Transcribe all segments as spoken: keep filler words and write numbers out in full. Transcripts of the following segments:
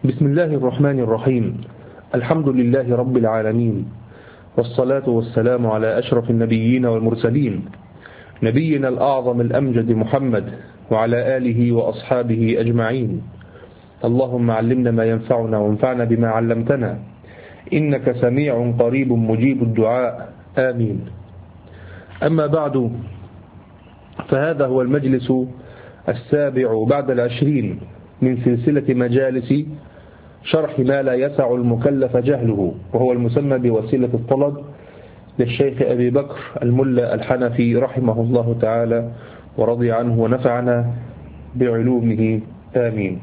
بسم الله الرحمن الرحيم. الحمد لله رب العالمين، والصلاة والسلام على أشرف النبيين والمرسلين، نبينا الأعظم الأمجد محمد وعلى آله وأصحابه أجمعين. اللهم علمنا ما ينفعنا وانفعنا بما علمتنا، إنك سميع قريب مجيب الدعاء، آمين. أما بعد، فهذا هو المجلس السابع بعد العشرين من سلسلة مجالس شرح ما لا يسع المكلف جهله، وهو المسمى بوسيلة الطلب للشيخ أبي بكر الملا الحنفي رحمه الله تعالى ورضي عنه ونفعنا بعلومه، آمين.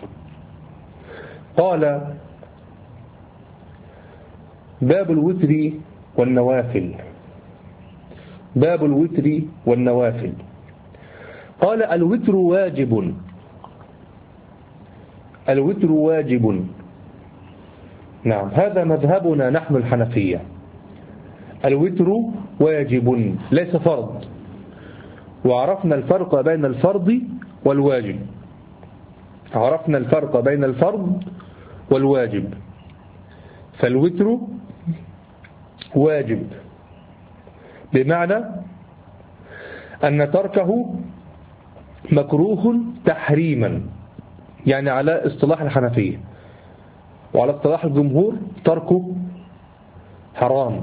قال: باب الوتر والنوافل. باب الوتر والنوافل. قال: الوتر واجب. الوتر واجب. نعم، هذا مذهبنا نحن الحنفية. الوتر واجب ليس فرض، وعرفنا الفرق بين الفرض والواجب. عرفنا الفرق بين الفرض والواجب. فالوتر واجب بمعنى أن تركه مكروه تحريما، يعني على اصطلاح الحنفية، وعلى اصطلاح الجمهور تركه حرام.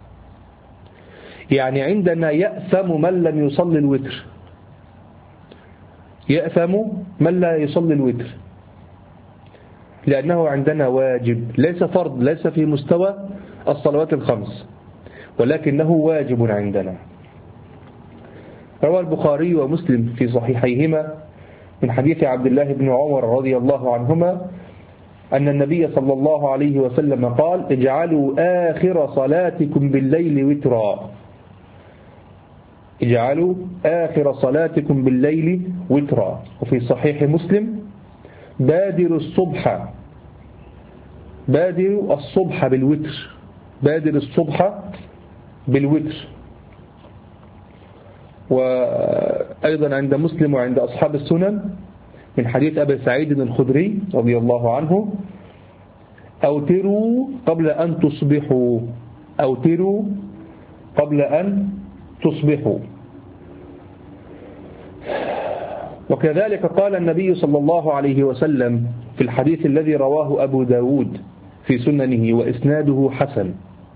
يعني عندنا يأثم من لم يصلي الوتر، يأثم من لا يصلي الوتر، لأنه عندنا واجب، ليس فرض، ليس في مستوى الصلوات الخمس، ولكنه واجب عندنا. روى البخاري ومسلم في صحيحيهما من حديث عبد الله بن عمر رضي الله عنهما أن النبي صلى الله عليه وسلم قال: اجعلوا آخر صلاتكم بالليل وترا. اجعلوا آخر صلاتكم بالليل وترا. وفي صحيح مسلم: بادروا الصبح بادروا الصبح بالوتر. بادر الصبح بالوتر. وأيضا عند مسلم وعند أصحاب السنن من حديث أبي سعيد الخدري رضي الله عنه: أوتروا قبل أن تصبحوا. أوتروا قبل أن تصبحوا. وكذلك قال النبي صلى الله عليه وسلم في الحديث الذي رواه أبو داود في سننه وإسناده حسن،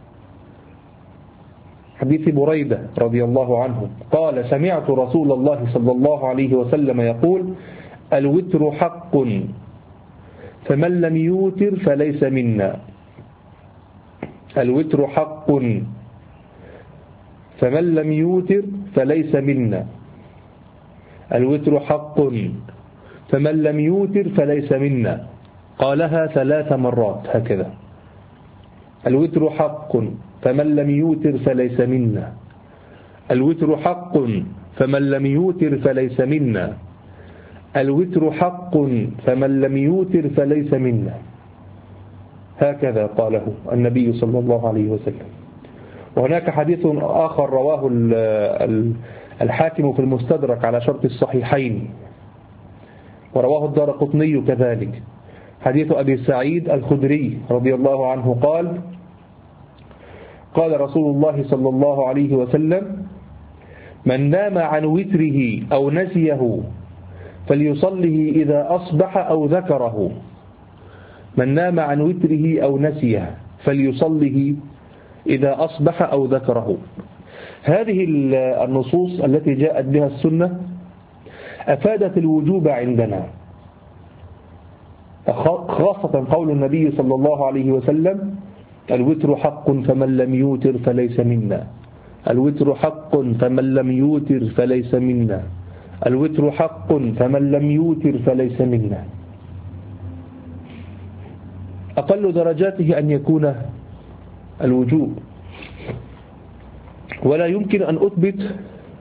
حديث بريدة رضي الله عنه قال: سمعت رسول الله صلى الله عليه وسلم يقول: الوتر حق، فمن لم يوتر فليس منا. الوتر حق، فمن لم يوتر فليس منا. الوتر حق، فمن لم يوتر فليس منا. قالها ثلاث مرات هكذا: الوتر حق، فمن لم يوتر فليس منا. الوتر حق، فمن لم يوتر فليس منا. الوتر حق، فمن لم يوتر فليس منا. هكذا قاله النبي صلى الله عليه وسلم. وهناك حديث آخر رواه الحاكم في المستدرك على شرط الصحيحين، ورواه الدارقطني كذلك، حديث أبي سعيد الخدري رضي الله عنه قال: قال رسول الله صلى الله عليه وسلم: من نام عن وتره أو نسيه فليصله إذا أصبح أو ذكره. من نام عن وتره أو نسيه فليصله إذا أصبح أو ذكره. هذه النصوص التي جاءت بها السنة أفادت الوجوب عندنا، خاصة قول النبي صلى الله عليه وسلم: الوتر حق، فمن لم يوتر فليس منا. الوتر حق، فمن لم يوتر فليس منا. الوتر حق، فمن لم يوتر فليس منا. أقل درجاته أن يكون الوجوب، ولا يمكن أن أثبت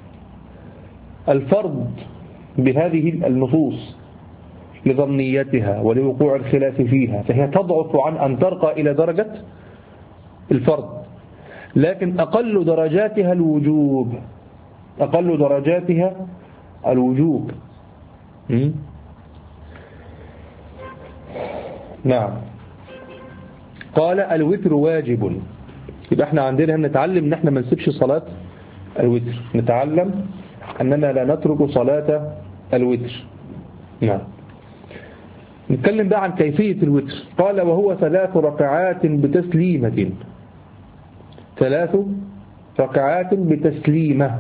الفرض بهذه النصوص لظنيتها ولوقوع الخلاف فيها، فهي تضعف عن أن ترقى إلى درجة الفرض، لكن أقل درجاتها الوجوب. أقل درجاتها الوجوب. نعم. قال الوتر واجب. يبقى احنا عندنا نتعلم ان احنا ما نسيبش صلاة الوتر، نتعلم أننا لا نترك صلاة الوتر. نعم. نتكلم بقى عن كيفية الوتر. قال وهو ثلاث ركعات بتسليمة. ثلاث ركعات بتسليمة.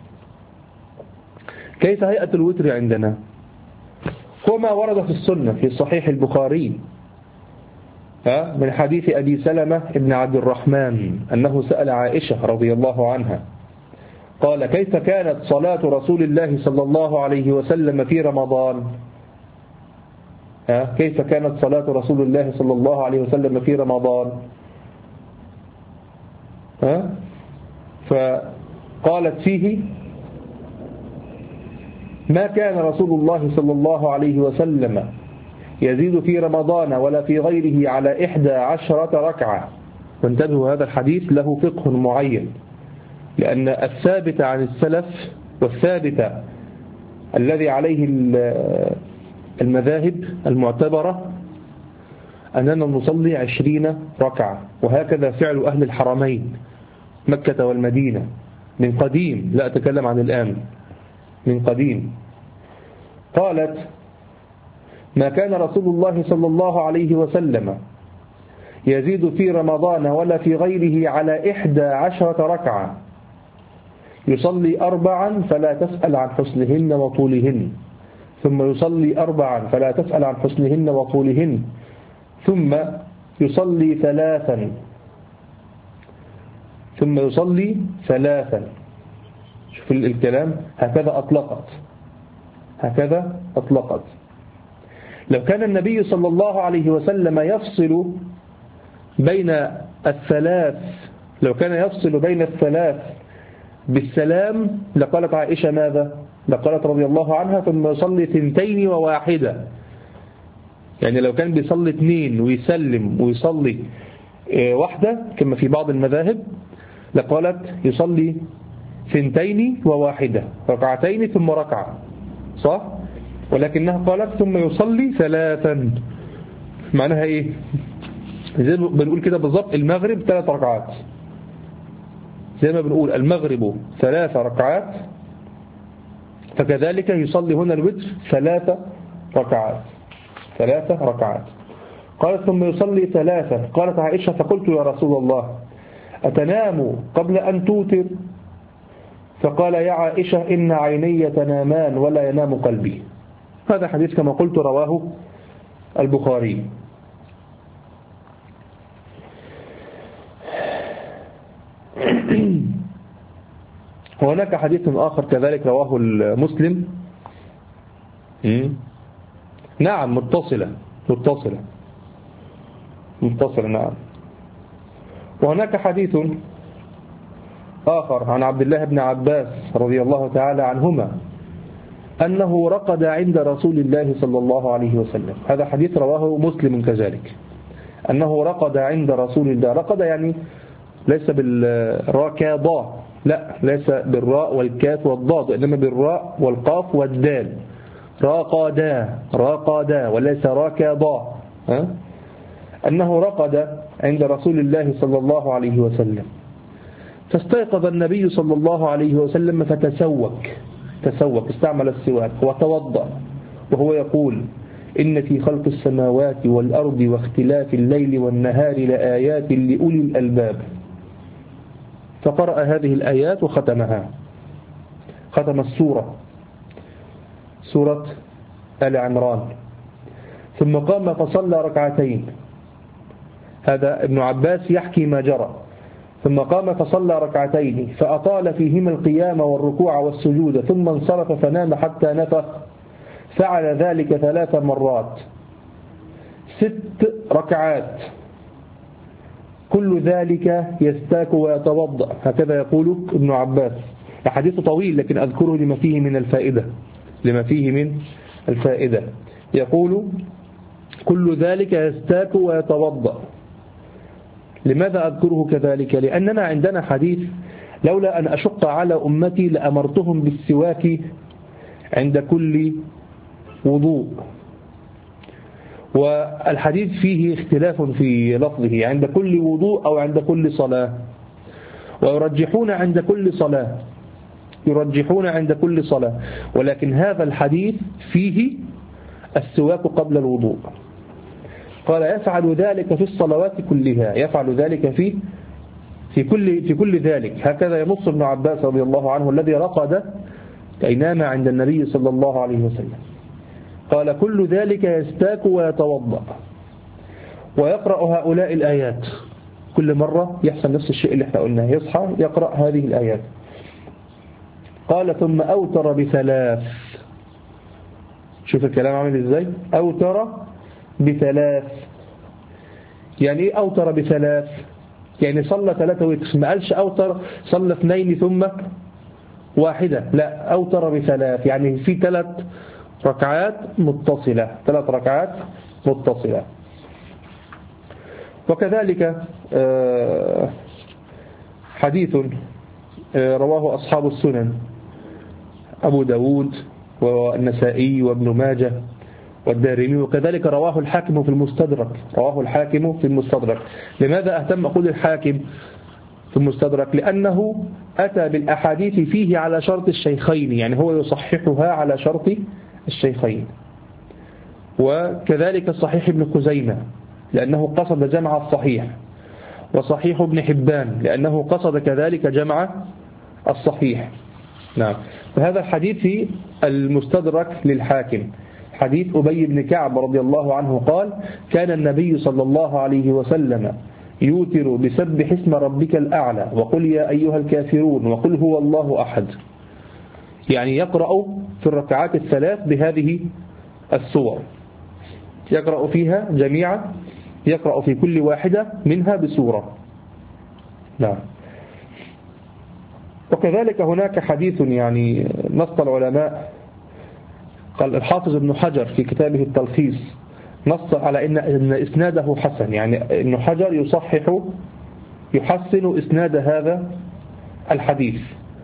كيف هيئة الوتر عندنا؟ وما ورد في السنة في صحيح البخاري من حديث أبي سلمة ابن عبد الرحمن أنه سأل عائشة رضي الله عنها قال كيف كانت صلاة رسول الله صلى الله عليه وسلم في رمضان؟ ها كيف كانت صلاة رسول الله صلى الله عليه وسلم في رمضان؟ ها فقالت فيه ما كان رسول الله صلى الله عليه وسلم يزيد في رمضان ولا في غيره على إحدى عشرة ركعة. وانتبهوا هذا الحديث له فقه معين، لأن الثابت عن السلف والثابت الذي عليه المذاهب المعتبرة أننا نصلي عشرين ركعة، وهكذا فعل أهل الحرمين مكة والمدينة من قديم، لا أتكلم عن الآن، من قديم. قالت ما كان رسول الله صلى الله عليه وسلم يزيد في رمضان ولا في غيره على إحدى عشرة ركعة، يصلي أربعا فلا تسأل عن حسنهن وطولهن، ثم يصلي أربعا فلا تسأل عن حسنهن وطولهن، ثم يصلي ثلاثا ثم يصلي ثلاثا. شوف الكلام، هكذا أطلقت هكذا أطلقت. لو كان النبي صلى الله عليه وسلم يفصل بين الثلاث لو كان يفصل بين الثلاث بالسلام لقالت عائشة ماذا؟ لقالت رضي الله عنها ثم يصلي ثنتين وواحدة. يعني لو كان بيصلي اثنين ويسلم ويصلي واحدة كما في بعض المذاهب لقالت يصلي ثنتين وواحدة، ركعتين ثم ركعة، صح؟ ولكنها قالت ثم يصلي ثلاثا. معناها ايه؟ زي ما بنقول كده بالضبط المغرب ثلاث ركعات، زي ما بنقول المغرب ثلاث ركعات، فكذلك يصلي هنا الوتر ثلاث ركعات ثلاث ركعات. قالت ثم يصلي ثلاثا. قالت عائشة فقلت يا رسول الله أتنام قبل أن توتر؟ فقال يا عائشة إن عيني تنامان ولا ينام قلبي. هذا حديث كما قلت رواه البخاري. وهناك حديث آخر كذلك رواه المسلم، نعم متصلة متصلة متصلة نعم. وهناك حديث آخر عن عبد الله بن عباس رضي الله تعالى عنهما أنه رقد عند رسول الله صلى الله عليه وسلم. هذا حديث رواه مسلم كذلك، أنه رقد عند رسول الله. رقد يعني ليس بالراكضة، لا ليس بالراء والكاف والضاد، إنما بالراء والقاف والدال. راقدا راقدا وليس راكضا. أنه رقد عند رسول الله صلى الله عليه وسلم، فاستيقظ النبي صلى الله عليه وسلم فتسوك تسوك استعمل السواك وتوضأ وهو يقول إن في خلق السماوات والأرض واختلاف الليل والنهار لآيات لأولي الألباب. فقرأ هذه الآيات وختمها، ختم السورة سورة آل عمران. ثم قام فصلى ركعتين. هذا ابن عباس يحكي ما جرى. ثم قام فصلى ركعتين فأطال فيهما القيام والركوع والسجود، ثم انصرف فنام حتى نفخ. فعل ذلك ثلاث مرات ست ركعات، كل ذلك يستاك ويتوضأ. هكذا يقول ابن عباس. الحديث طويل لكن أذكره لما فيه من الفائدة لما فيه من الفائدة. يقول كل ذلك يستاك ويتوضأ. لماذا أذكره كذلك؟ لأننا عندنا حديث لولا أن أشق على أمتي لأمرتهم بالسواك عند كل وضوء. والحديث فيه اختلاف في لفظه عند كل وضوء أو عند كل صلاة، ويرجحون عند كل صلاة يرجحون عند كل صلاة ولكن هذا الحديث فيه السواك قبل الوضوء. قال يفعل ذلك في الصلوات كلها، يفعل ذلك في في كل في كل ذلك. هكذا ينص ابن عباس رضي الله عنه الذي رقد كي نام عند النبي صلى الله عليه وسلم. قال كل ذلك يستاك ويتوضأ ويقرأ هؤلاء الآيات، كل مرة يحصل نفس الشيء اللي احنا قلناه، يصحى يقرأ هذه الآيات. قال ثم أوتر بثلاث. شوف الكلام عامل ازاي، أوتر بثلاث. يعني ايه أوتر بثلاث؟ يعني صلى ثلاثة وتر، ما قالش أوتر صلى اثنين ثم واحدة، لا أوتر بثلاث، يعني في ثلاث ركعات متصلة، ثلاث ركعات متصلة. وكذلك حديث رواه أصحاب السنن أبو داود والنسائي وابن ماجه والدارمي، وكذلك رواه الحاكم في المستدرك رواه الحاكم في المستدرك. لماذا أهتم أقول الحاكم في المستدرك؟ لأنه أتى بالأحاديث فيه على شرط الشيخين، يعني هو يصححها على شرط الشيخين. وكذلك صحيح ابن خزيمة لأنه قصد جمع الصحيح، وصحيح ابن حبان لأنه قصد كذلك جمع الصحيح. نعم. فهذا الحديث في المستدرك للحاكم، حديث أبي بن كعب رضي الله عنه قال كان النبي صلى الله عليه وسلم يوتر بسبح اسم ربك الأعلى وقل يا أيها الكافرون وقل هو الله أحد، يعني يقرأ في الركعات الثلاث بهذه السور، يقرأ فيها جميعا، يقرأ في كل واحدة منها بسورة. نعم. وكذلك هناك حديث يعني نص العلماء، قال الحافظ ابن حجر في كتابه التلخيص نص على إن, إن إسناده حسن، يعني ابن حجر يصحح يحسن إسناد هذا الحديث.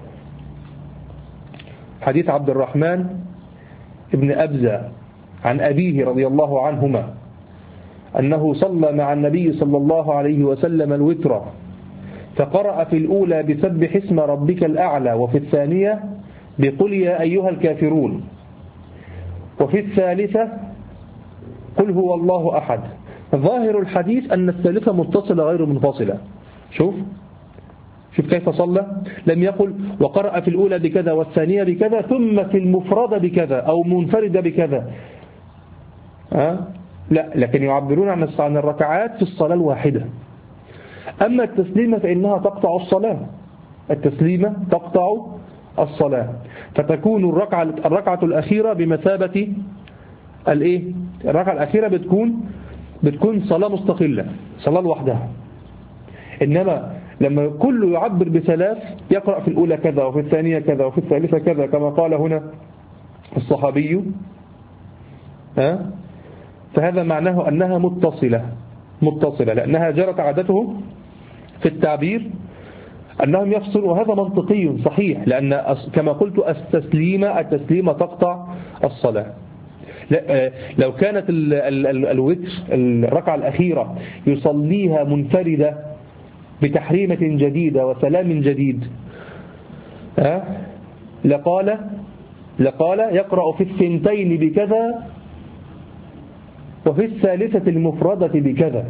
حديث عبد الرحمن ابن أبزة عن أبيه رضي الله عنهما أنه صلى مع النبي صلى الله عليه وسلم الوتر، فقرأ في الأولى بسبح اسم ربك الأعلى، وفي الثانية بقل يا أيها الكافرون، وفي الثالثة قل هو الله أحد. ظاهر الحديث أن الثالثة متصلة غير منفصلة. شوف شوف كيف صلى، لم يقل وقرأ في الأولى بكذا والثانية بكذا ثم في المفردة بكذا أو منفردة بكذا، أه؟ لا، لكن يعبرون عن الركعات في الصلاة الواحدة. أما التسليمة فإنها تقطع الصلاة، التسليمة تقطع الصلاة، فتكون الركعة الركعة الأخيرة بمثابة الإيه؟ الركعة الأخيرة بتكون بتكون صلاة مستقلة، صلاة لوحدها. إنما لما كله يعبر بثلاث، يقرأ في الأولى كذا وفي الثانية كذا وفي الثالثة كذا كما قال هنا الصحابي، ها؟ فهذا معناه أنها متصلة متصلة لأنها جرت عادتهم في التعبير أنهم يفصلوا، وهذا منطقي صحيح، لأن كما قلت التسليمة التسليمة تقطع الصلاة. لو كانت ال ال ال الوتر الركعة الأخيرة يصليها منفردة بتحريمة جديدة وسلام جديد، أه؟ لقال لقال يقرأ في الثنتين بكذا وفي الثالثة المفردة بكذا،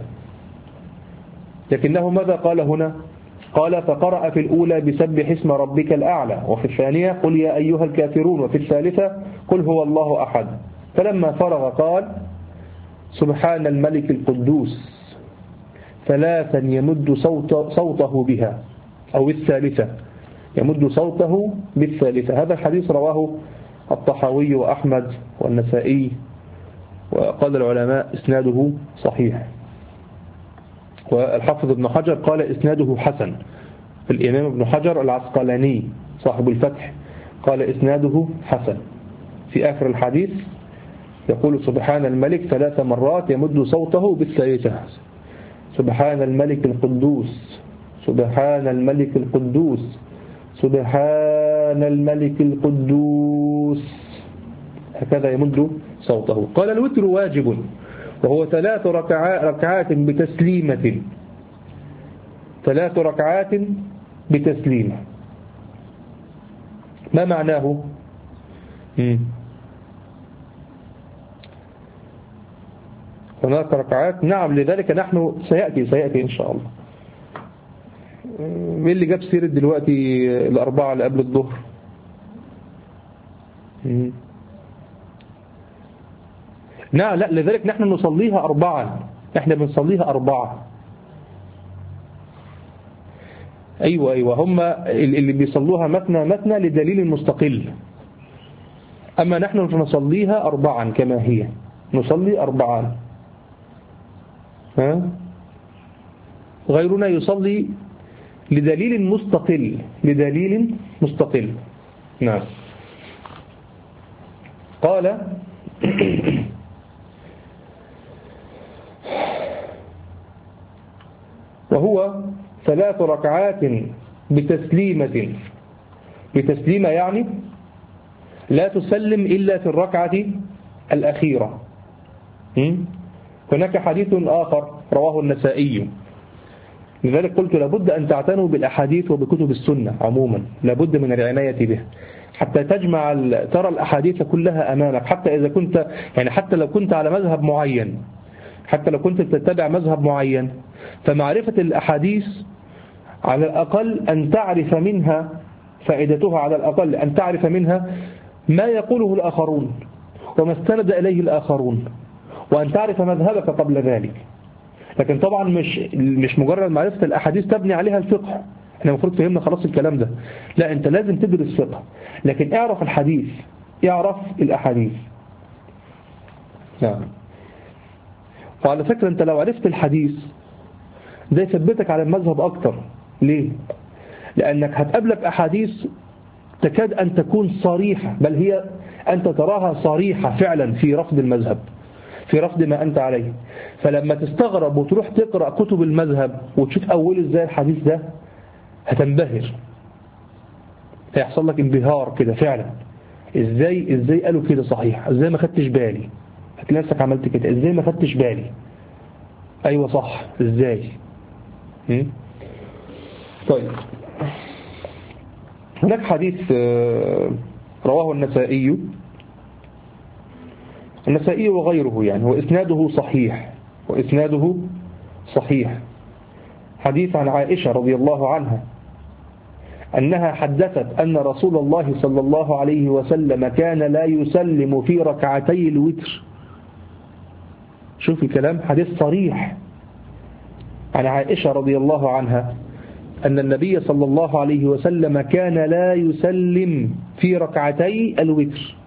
لكنه ماذا قال هنا؟ قال فقرأ في الأولى بسبح اسم ربك الأعلى، وفي الثانية قل يا أيها الكافرون، وفي الثالثة قل هو الله أحد. فلما فرغ قال سبحان الملك القدوس ثلاثا يمد صوت صوته بها، أو الثالثة يمد صوته بالثالثة. هذا الحديث رواه الطحاوي وأحمد والنسائي، وقال العلماء إسناده صحيح. والحافظ ابن حجر قال إسناده حسن. الإمام ابن حجر العسقلاني صاحب الفتح قال إسناده حسن. في آخر الحديث يقول سبحان الملك ثلاث مرات يمد صوته بالثالثة، سبحان الملك القدوس سبحان الملك القدوس سبحان الملك القدوس، هكذا يمد صوته. قال الوتر واجب، وهو ثلاث ركعات, ركعات بتسليمة ثلاث ركعات بتسليمة. ما معناه؟ مم. هناك ركعات، نعم، لذلك نحن سيأتي سيأتي إن شاء الله. مين اللي جاب سيرة دلوقتي الأربعة اللي قبل الظهر؟ مم. نعم، لا، لذلك نحن نصليها أربعا، احنا بنصليها أربعة. أيوة أيوة هم اللي بيصلوها مثنى مثنى لدليل مستقل، أما نحن نصليها أربعا كما هي، نصلي أربعا. ها؟ غيرنا يصلي لدليل مستقل، لدليل مستقل. نعم. قال وهو ثلاث ركعات بتسليمة. بتسليمة يعني لا تسلم إلا في الركعة الأخيرة. هناك حديث آخر رواه النسائي، لذلك قلت لابد أن تعتنوا بالأحاديث وبكتب السنة عموما، لابد من العناية به حتى تجمع ترى الأحاديث كلها أمامك، حتى إذا كنت يعني حتى لو كنت على مذهب معين، حتى لو كنت تتبع مذهب معين، فمعرفة الأحاديث على الأقل أن تعرف منها فائدتها، على الأقل أن تعرف منها ما يقوله الآخرون وما استند إليه الآخرون، وأن تعرف مذهبك قبل ذلك. لكن طبعا مش مش مجرد معرفة الأحاديث تبني عليها الفقه، احنا المفروض فهمنا خلاص الكلام ده، لا، أنت لازم تدرس فقه، لكن اعرف الحديث، اعرف الأحاديث. نعم. وعلى فكرة أنت لو عرفت الحديث ده يثبتك على المذهب أكتر. ليه؟ لأنك هتقابلك أحاديث تكاد أن تكون صريحة، بل هي أنت تراها صريحة فعلا في رفض المذهب، في رفض ما أنت عليه. فلما تستغرب وتروح تقرأ كتب المذهب وتشوف أوله إزاي الحديث ده، هتنبهر، هيحصل لك انبهار كده فعلا. إزاي إزاي قالوا كده صحيح، إزاي ما خدتش بالي، هتلاقي نفسك عملت كده، إزاي ما خدتش بالي، أيوة صح، إزاي. طيب، هناك حديث رواه النسائي النسائي وغيره يعني، وإسناده صحيح وإسناده صحيح حديث عن عائشة رضي الله عنها أنها حدثت أن رسول الله صلى الله عليه وسلم كان لا يسلم في ركعتي الوتر. شوف الكلام، حديث صريح عن عائشة رضي الله عنها أن النبي صلى الله عليه وسلم كان لا يسلم في ركعتي الوتر،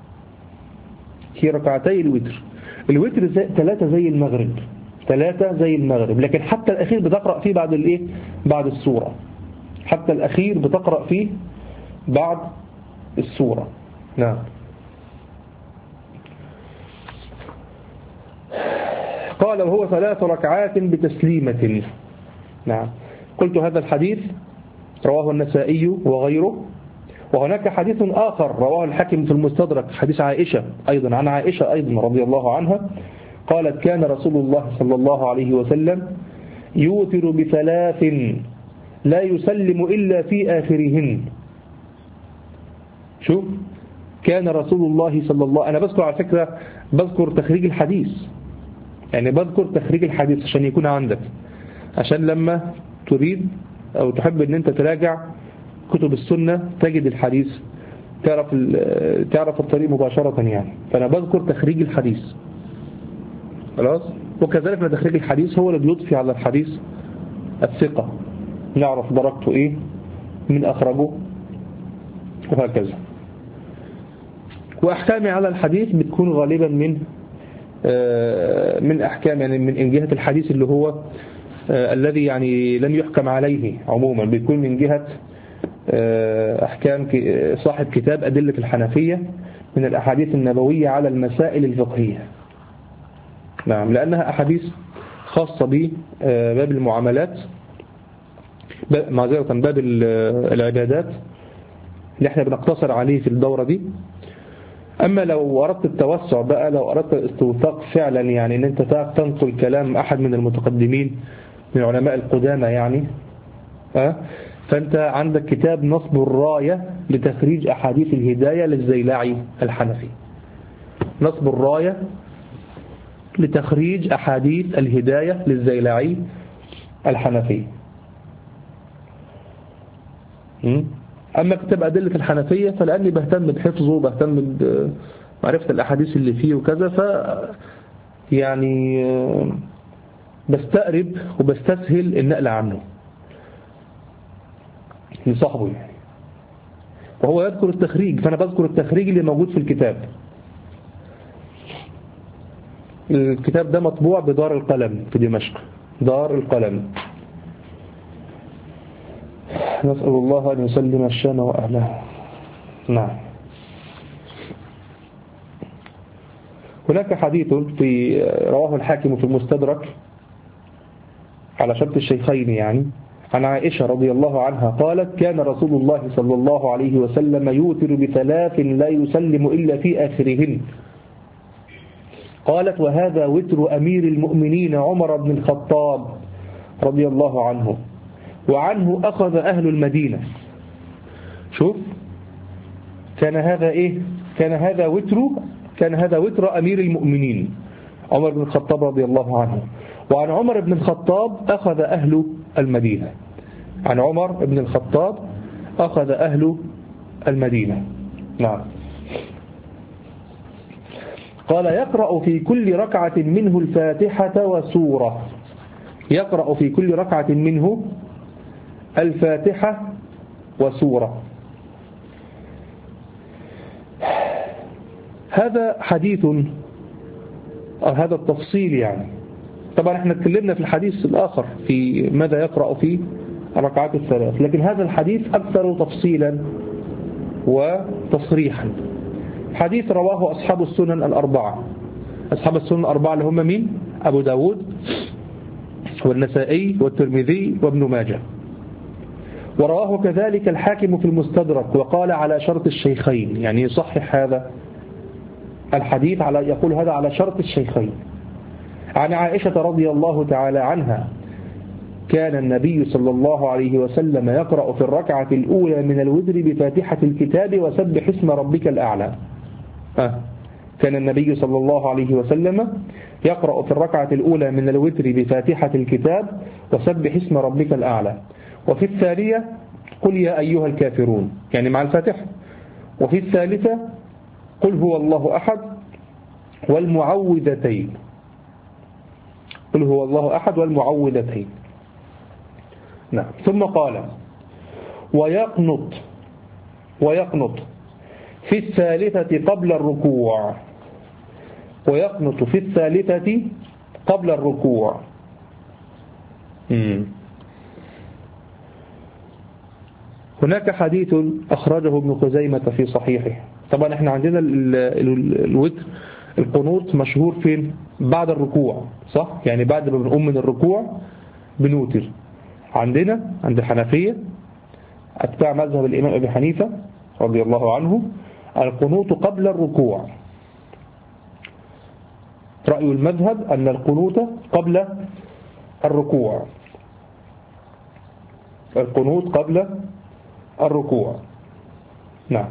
في ركعتي الوتر. الوتر زي ثلاثة زي المغرب، ثلاثة زي المغرب، لكن حتى الأخير بتقرأ فيه بعد الإيه؟ بعد السورة، حتى الأخير بتقرأ فيه بعد السورة. نعم. قال وهو ثلاث ركعات بتسليمة. نعم. قلت هذا الحديث رواه النسائي وغيره. وهناك حديث آخر رواه الحاكم في المستدرك، حديث عائشة أيضا، عن عائشة أيضا رضي الله عنها قالت كان رسول الله صلى الله عليه وسلم يوتر بثلاث لا يسلم إلا في آخرهن. شوف، كان رسول الله صلى الله، أنا بذكر على فكرة بذكر تخريج الحديث، يعني بذكر تخريج الحديث عشان يكون عندك، عشان لما تريد أو تحب أن أنت تراجع كتب السنة تجد الحديث، تعرف تعرف الطريق مباشرة يعني. فأنا بذكر تخريج الحديث خلاص. وكذلك من تخريج الحديث هو اللي بيضفي على الحديث الثقة، نعرف درجته إيه من أخرجه وهكذا. وأحكامي على الحديث بتكون غالبا من من أحكام يعني من جهة الحديث اللي هو الذي يعني لم يحكم عليه عموما، بيكون من جهة أحكام صاحب كتاب أدلة الحنفية من الأحاديث النبوية على المسائل الفقهية. نعم، لأنها أحاديث خاصة بباب المعاملات، معذرة باب العبادات اللي احنا بنقتصر عليه في الدورة دي. أما لو أردت التوسع بقى، لو أردت الاستوثاق فعلا، يعني أن أنت تنقل كلام أحد من المتقدمين من علماء القدامى يعني، أه؟ فأنت عندك كتاب نصب الراية لتخريج أحاديث الهداية للزيلعي الحنفي. نصب الراية لتخريج أحاديث الهداية للزيلعي الحنفي. أما كتاب أدلة الحنفية فلأني بهتم بحفظه وبهتم بمعرفة الأحاديث اللي فيه وكذا، ف يعني بستقرب وبستسهل النقل عنه لصاحبه يعني، وهو يذكر التخريج فأنا بذكر التخريج اللي موجود في الكتاب. الكتاب ده مطبوع بدار القلم في دمشق، دار القلم. نسأل الله أن يسلم الشام وأهله. نعم. هناك حديث في رواه الحاكم في المستدرك على شرط الشيخين يعني، عن عائشة رضي الله عنها قالت: كان رسول الله صلى الله عليه وسلم يوتر بثلاث لا يسلم إلا في آخرهن. قالت: وهذا وتر أمير المؤمنين عمر بن الخطاب رضي الله عنه، وعنه أخذ أهل المدينة. شوف، كان هذا إيه؟ كان هذا وتر كان هذا وتر أمير المؤمنين عمر بن الخطاب رضي الله عنه، وعن عمر بن الخطاب أخذ أهل المدينة. عن عمر بن الخطاب أخذ أهل المدينة. نعم. قال: يقرأ في كل ركعة منه الفاتحة وسورة. يقرأ في كل ركعة منه الفاتحة وسورة. هذا حديث، أو هذا التفصيل يعني. طبعا احنا اتكلمنا في الحديث الآخر في ماذا يقرأ في الركعات الثلاث، لكن هذا الحديث أكثر تفصيلا وتصريحا. حديث رواه أصحاب السنن الأربعة. أصحاب السنن الأربعة اللي هم مين؟ أبو داود والنسائي والترمذي وابن ماجه. ورواه كذلك الحاكم في المستدرك وقال على شرط الشيخين، يعني يصحح هذا الحديث، على يقول هذا على شرط الشيخين. عن عائشة رضي الله تعالى عنها: كان النبي صلى الله عليه وسلم يقرأ في الركعة الأولى من الوتر بفاتحة الكتاب وسبح اسم ربك الأعلى. آه. كان النبي صلى الله عليه وسلم يقرأ في الركعة الأولى من الوتر بفاتحة الكتاب وسبح اسم ربك الأعلى، وفي الثانية قل يا أيها الكافرون، يعني مع الفاتحة، وفي الثالثة قل هو الله أحد والمعوذتين. قل هو الله أحد والمعوذتين. نعم. ثم قال: ويقنط ويقنط في الثالثة قبل الركوع. ويقنط في الثالثة قبل الركوع. مم. هناك حديث أخرجه ابن خزيمة في صحيحه. طبعا احنا عندنا الوتر القنوط مشهور فين؟ بعد الركوع، صح؟ يعني بعد ما بنقوم من الركوع بنوتر. عندنا عند الحنفية أتباع مذهب الإمام أبي حنيفة رضي الله عنه القنوط قبل الركوع. رأي المذهب أن القنوط قبل الركوع. القنوط قبل الركوع. نعم.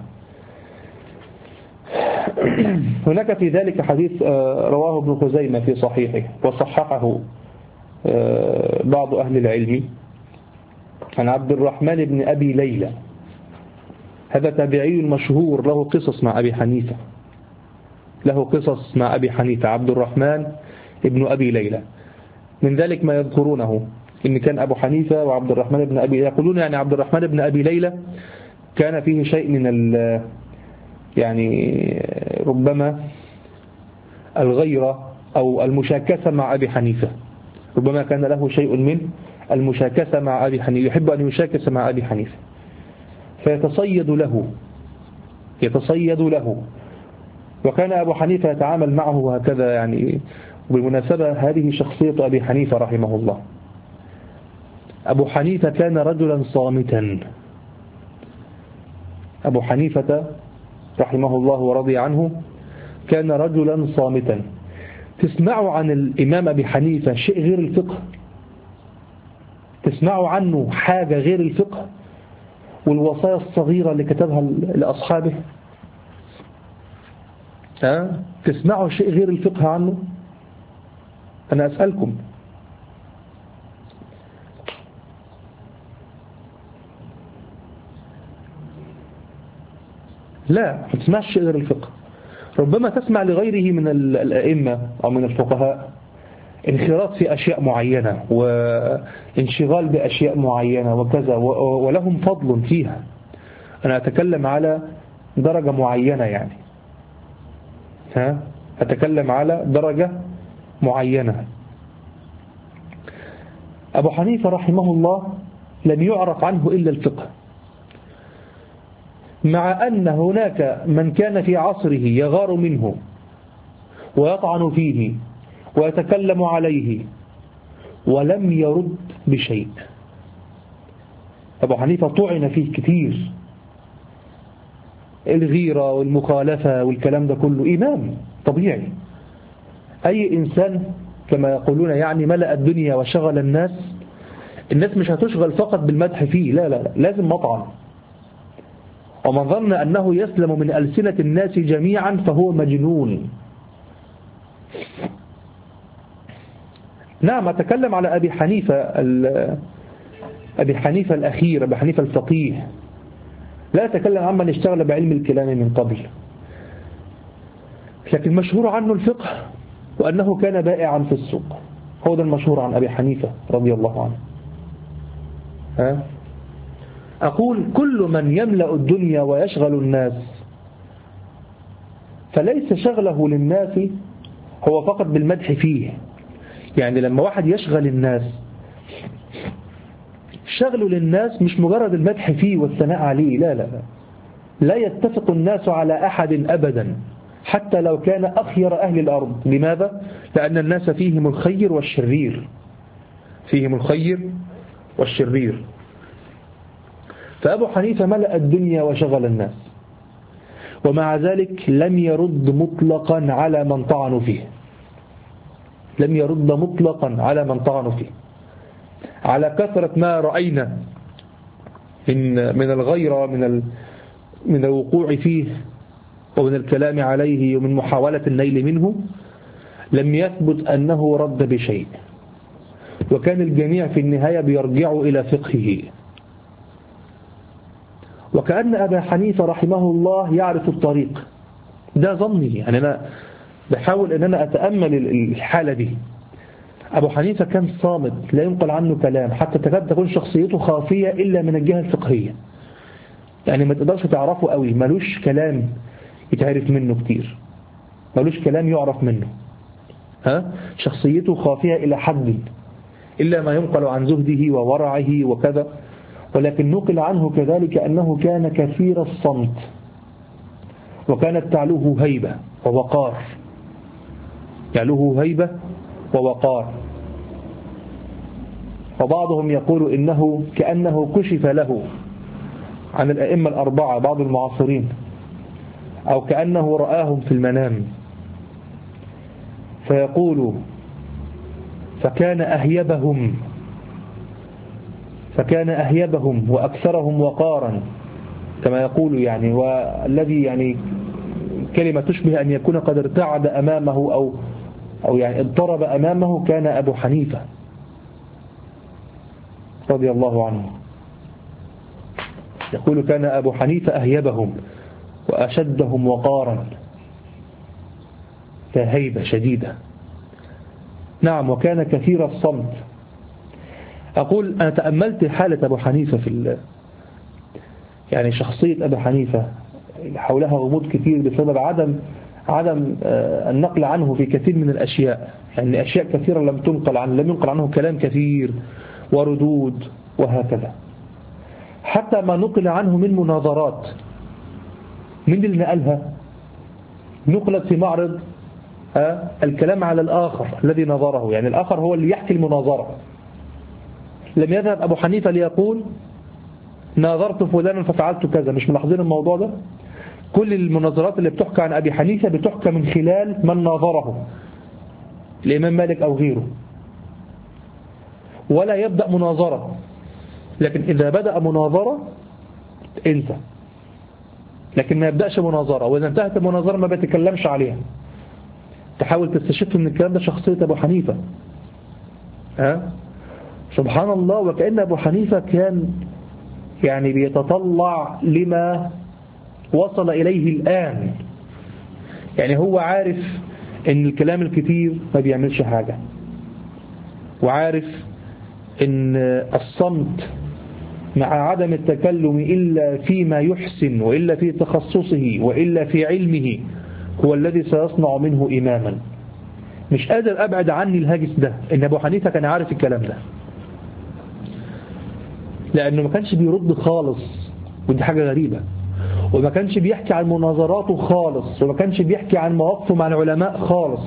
هناك في ذلك حديث رواه ابن خزيمة في صحيحه وصححه بعض أهل العلم عن عبد الرحمن بن أبي ليلى. هذا تابعي مشهور له قصص مع أبي حنيفة له قصص مع أبي حنيفة عبد الرحمن بن أبي ليلى. من ذلك ما يذكرونه إن كان أبو حنيفة وعبد الرحمن بن أبي ليلى يقولون يعني عبد الرحمن بن أبي ليلى كان فيه شيء من ال يعني ربما الغيرة أو المشاكسة مع أبي حنيفة. ربما كان له شيء من المشاكسة مع أبي حنيفة، يحب أن يشاكس مع أبي حنيفة فيتصيد له يتصيد له وكان أبو حنيفة يتعامل معه هكذا يعني. وبالمناسبة هذه شخصية أبي حنيفة رحمه الله. أبو حنيفة كان رجلا صامتا. أبو حنيفة رحمه الله ورضي عنه كان رجلا صامتا. تسمعوا عن الإمام أبي حنيفة شيء غير الفقه؟ تسمعوا عنه حاجة غير الفقه والوصايا الصغيرة اللي كتبها لأصحابه؟ ها؟ تسمعوا شيء غير الفقه عنه؟ أنا أسألكم. لا، ما تسمعش شيء غير الفقه. ربما تسمع لغيره من الأئمة أو من الفقهاء انخراط في أشياء معينة وانشغال بأشياء معينة وكذا، ولهم فضل فيها. أنا أتكلم على درجة معينة، يعني ها أتكلم على درجة معينة. أبو حنيفة رحمه الله لم يعرف عنه إلا الفقه، مع أن هناك من كان في عصره يغار منه ويطعن فيه ويتكلم عليه ولم يرد بشيء. أبو حنيفة طعن فيه كثير، الغيرة والمخالفة والكلام ده كله. إمام طبيعي، أي إنسان كما يقولون يعني ملأ الدنيا وشغل الناس. الناس مش هتشغل فقط بالمدح فيه، لا لا لا، لازم مطعن. ومن ظن أنه يسلم من ألسنة الناس جميعا فهو مجنون. نعم، أتكلم على أبي حنيفة أبي حنيفة الأخير، أبي حنيفة الفقيه، لا أتكلم عن من اشتغل بعلم الكلام من قبل. لكن مشهور عنه الفقه وأنه كان بائعا في السوق. هو ده المشهور عن أبي حنيفة رضي الله عنه. ها؟ أقول كل من يملأ الدنيا ويشغل الناس فليس شغله للناس هو فقط بالمدح فيه. يعني لما واحد يشغل الناس، شغله للناس مش مجرد المدح فيه والثناء عليه، لا لا لا لا يتفق الناس على أحد أبدا حتى لو كان أخير أهل الأرض. لماذا؟ لأن الناس فيهم الخير والشرير، فيهم الخير والشرير. فأبو حنيفة ملأ الدنيا وشغل الناس، ومع ذلك لم يرد مطلقا على من طعنوا فيه، لم يرد مطلقا على من طعنوا فيه، على كثرة ما رأينا من من الغيرة من من الوقوع فيه ومن الكلام عليه ومن محاولة النيل منه. لم يثبت أنه رد بشيء، وكان الجميع في النهاية بيرجعوا إلى فقهه. وكأن أبا حنيفة رحمه الله يعرف الطريق. ده ظني، يعني أنا بحاول أن أنا أتأمل الحالة دي. أبو حنيفة كان صامت، لا ينقل عنه كلام، حتى تكاد تكون شخصيته خافية إلا من الجهة الفقهية. يعني ما تقدرش تعرفه قوي، ملوش كلام يتعرف منه كتير، ملوش كلام يعرف منه. ها؟ شخصيته خافية إلى حد، إلا ما ينقل عن زهده وورعه وكذا. ولكن نقل عنه كذلك أنه كان كثير الصمت، وكانت تعلوه هيبة ووقار، تعلوه هيبة ووقار. وبعضهم يقول إنه كأنه كشف له عن الأئمة الأربعة بعض المعاصرين، أو كأنه رآهم في المنام، فيقول فكان أهيبهم فكان أهيبهم وأكثرهم وقارا كما يقول، يعني والذي يعني كلمة تشبه أن يكون قد ارتعد أمامه أو أو يعني اضطرب أمامه كان أبو حنيفة رضي الله عنه. يقول كان أبو حنيفة أهيبهم وأشدهم وقارا، فهيبة شديدة. نعم، وكان كثير الصمت. أقول أنا تأملت حالة أبو حنيفة في ال... يعني شخصية أبو حنيفة حولها غموض كثير بسبب عدم عدم النقل عنه في كثير من الأشياء. يعني أشياء كثيرة لم تنقل عنه، لم ينقل عنه كلام كثير وردود وهكذا. حتى ما نقل عنه من مناظرات، من اللي نقلها نقلت في معرض الكلام على الآخر الذي نظره، يعني الآخر هو اللي يحكي المناظرة. لم يذهب أبو حنيفة ليقول ناظرت فلانا ففعلت كذا. مش ملاحظين الموضوع ده؟ كل المناظرات اللي بتحكى عن أبي حنيفة بتحكى من خلال من ناظره، الإمام مالك أو غيره، ولا يبدأ مناظرة. لكن إذا بدأ مناظرة انسى، لكن ما يبدأش مناظرة، وإذا انتهت المناظرة ما بيتكلمش عليها. تحاول تستشف من الكلام ده شخصية أبو حنيفة. ها؟ سبحان الله، وكأن أبو حنيفة كان يعني بيتطلع لما وصل إليه الآن. يعني هو عارف ان الكلام الكتير ما بيعملش حاجة، وعارف ان الصمت مع عدم التكلم إلا فيما يحسن وإلا في تخصصه وإلا في علمه هو الذي سيصنع منه إماما. مش قادر أبعد عني الهاجس ده، إن أبو حنيفة كان عارف الكلام ده، لأنه ما كانش بيرد خالص، ودي حاجة غريبة، وما كانش بيحكي عن مناظراته خالص، وما كانش بيحكي عن مواقفه مع العلماء خالص،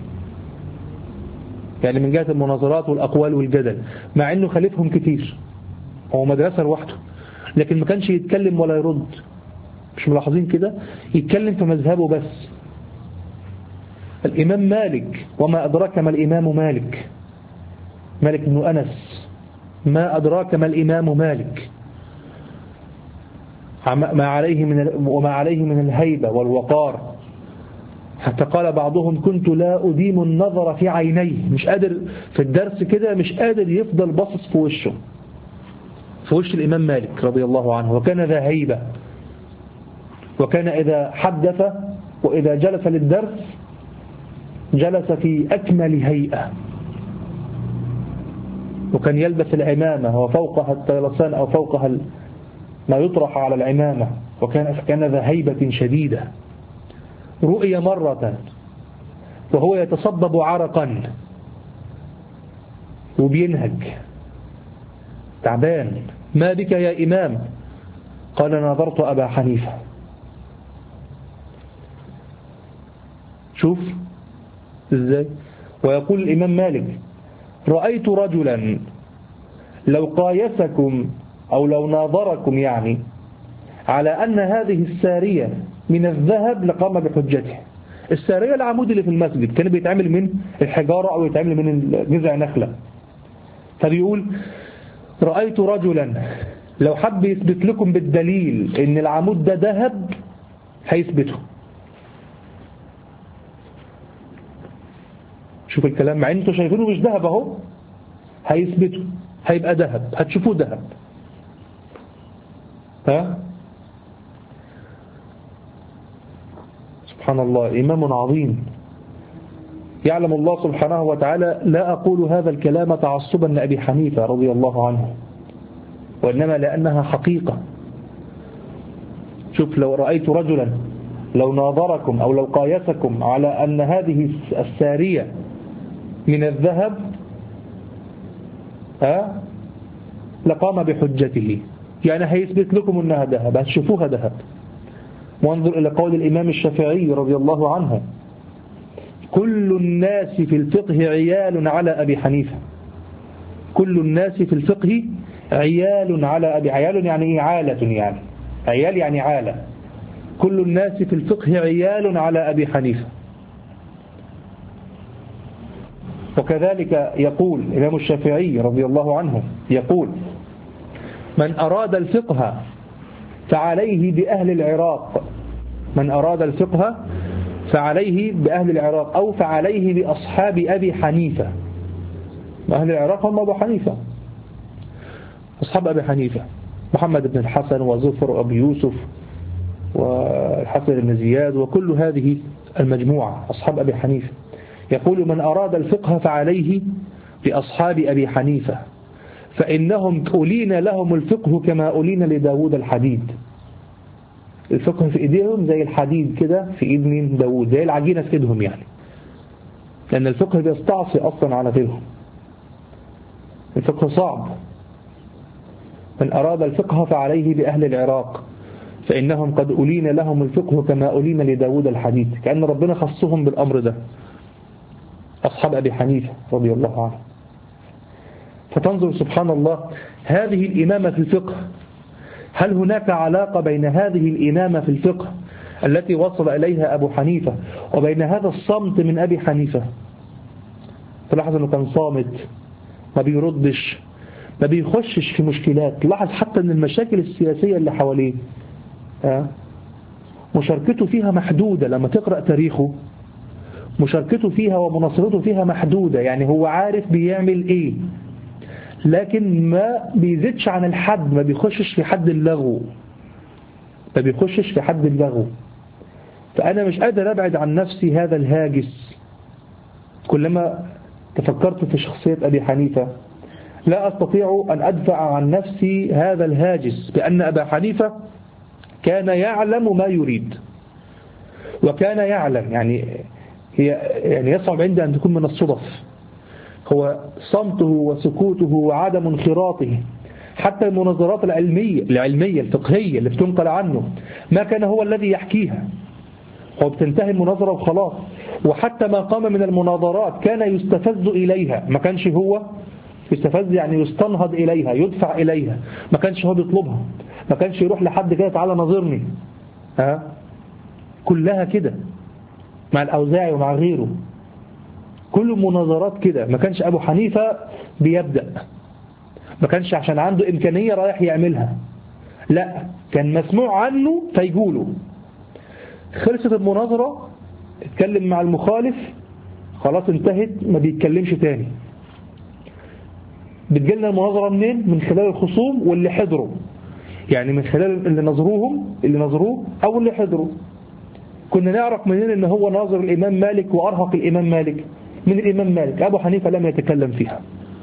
يعني من جهة المناظرات والأقوال والجدل، مع أنه خليفهم كتير، هو مدرسة لوحده، لكن ما كانش يتكلم ولا يرد. مش ملاحظين كده؟ يتكلم في مذهبه بس. الإمام مالك، وما أدراك ما الإمام مالك، مالك بن أنس، ما أدراك ما الإمام مالك، ما عليه من وما عليه من الهيبة والوقار، حتى قال بعضهم كنت لا أديم النظر في عينيه، مش قادر في الدرس كده، مش قادر يفضل باصص في وشه، في وش الإمام مالك رضي الله عنه. وكان ذا هيبة، وكان إذا حدث وإذا جلس للدرس جلس في أكمل هيئة، وكان يلبس العمامة وفوقها الطيلسان أو فوقها ما يطرح على العمامة، وكان كان ذا هيبة شديدة. رؤيا مرة وهو يتصبب عرقا وبينهج تعبان، ما بك يا إمام؟ قال نظرت أبا حنيفة. شوف إزاي. ويقول الإمام مالك رأيت رجلا لو قايسكم أو لو ناظركم يعني على أن هذه السارية من الذهب لقام بحجته. السارية العمود اللي في المسجد كان بيتعمل من الحجارة أو يتعمل من جذع نخلة. فبيقول رأيت رجلا لو حب يثبت لكم بالدليل ان العمود ده ذهب هيثبته. شوف الكلام، مع انتوا شايفينه مش ذهب اهو، هيثبته، هيبقى ذهب، هتشوفوه ذهب. ها سبحان الله، إمام عظيم. يعلم الله سبحانه وتعالى لا أقول هذا الكلام تعصبا لأبي حنيفة رضي الله عنه، وإنما لأنها حقيقة. شوف لو رأيت رجلا لو ناظركم أو لو قايسكم على أن هذه السارية من الذهب ها لقام بحجته، يعني هيثبت لكم أنها ذهب، هتشوفوها ذهب. وانظر إلى قول الإمام الشافعي رضي الله عنه كل الناس في الفقه عيال على أبي حنيفة. كل الناس في الفقه عيال على أبي، عيال يعني إيه؟ عالة، يعني عيال يعني عالة. كل الناس في الفقه عيال على أبي حنيفة. وكذلك يقول الإمام الشافعي رضي الله عنه يقول من أراد الفقه فعليه بأهل العراق. من أراد الفقه فعليه بأهل العراق أو فعليه بأصحاب أبي حنيفة. أهل العراق هم أبو حنيفة، أصحاب أبي حنيفة محمد بن الحسن وزفر وأبي يوسف والحسن بن زياد وكل هذه المجموعة أصحاب أبي حنيفة. يقول من أراد الفقه فعليه بأصحاب أبي حنيفة فإنهم أولين لهم الفقه كما أولين لداود الحديد. الفقه في إيديهم زي الحديد كده في إيد مين؟ داود، زي العجينة في إيدهم يعني، لأن الفقه بيستعصي أصلا على غيرهم. الفقه صعب. من أراد الفقه فعليه بأهل العراق فإنهم قد أولين لهم الفقه كما أولين لداود الحديد. كأن ربنا خصهم بالأمر ده أصحاب أبي حنيفة رضي الله عنه. فتنظر سبحان الله هذه الإمامة في الفقه، هل هناك علاقة بين هذه الإمامة في الفقه التي وصل إليها أبو حنيفة وبين هذا الصمت من أبي حنيفة. تلاحظ أنه كان صامت، ما بيردش، ما بيخشش في مشكلات. لاحظ حتى أن المشاكل السياسية اللي حواليه أه؟ مشاركته فيها محدودة. لما تقرأ تاريخه مشاركته فيها ومناصرته فيها محدودة، يعني هو عارف بيعمل إيه، لكن ما بيزيدش عن الحد، ما بيخشش في حد اللغو، ما بيخشش في حد اللغو. فأنا مش قادر أبعد عن نفسي هذا الهاجس. كلما تفكرت في شخصية أبي حنيفة لا أستطيع أن أدفع عن نفسي هذا الهاجس، بأن أبا حنيفة كان يعلم ما يريد، وكان يعلم يعني هي يعني يصعب عندي أن تكون من الصدف. هو صمته وسكوته وعدم انخراطه، حتى المناظرات العلمية العلمية الفقهية اللي بتنقل عنه ما كان هو الذي يحكيها، هو بتنتهي المناظرة وخلاص. وحتى ما قام من المناظرات كان يستفز إليها، ما كانش هو يستفز يعني يستنهض إليها، يدفع إليها، ما كانش هو بيطلبها، ما كانش يروح لحد كده تعالى ناظرني. ها كلها كده مع الأوزاعي ومع غيره، كل مناظرات كده. ما كانش أبو حنيفة بيبدأ، ما كانش عشان عنده إمكانية رايح يعملها، لا، كان مسموع عنه فيقوله. خلصت المناظرة اتكلم مع المخالف، خلاص انتهت، ما بيتكلمش تاني. بتجيلنا المناظرة منين؟ من خلال الخصوم واللي حضروا، يعني من خلال اللي نظروهم اللي نظروه أو اللي حضروا. كنا نعرف منين ان هو ناظر الإمام مالك وأرهق الإمام مالك؟ من الإمام مالك. أبو حنيفة لم يتكلم فيها،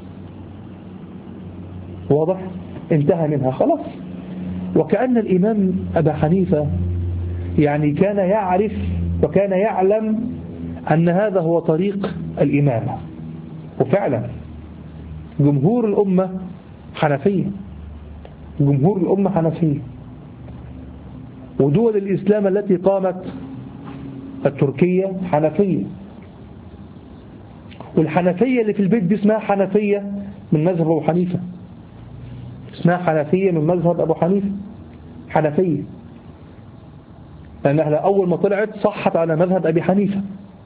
واضح؟ انتهى منها خلاص. وكأن الإمام أبا حنيفة يعني كان يعرف وكان يعلم أن هذا هو طريق الإمامة. وفعلا جمهور الأمة حنفية، جمهور الأمة حنفية. ودول الإسلام التي قامت التركية حنفية، والحنفية اللي في البيت دي اسمها حنفية من مذهب أبو حنيفة، اسمها حنفية من مذهب أبو حنيفة، حنفية، لأنها أول ما طلعت صحت على مذهب أبي حنيفة.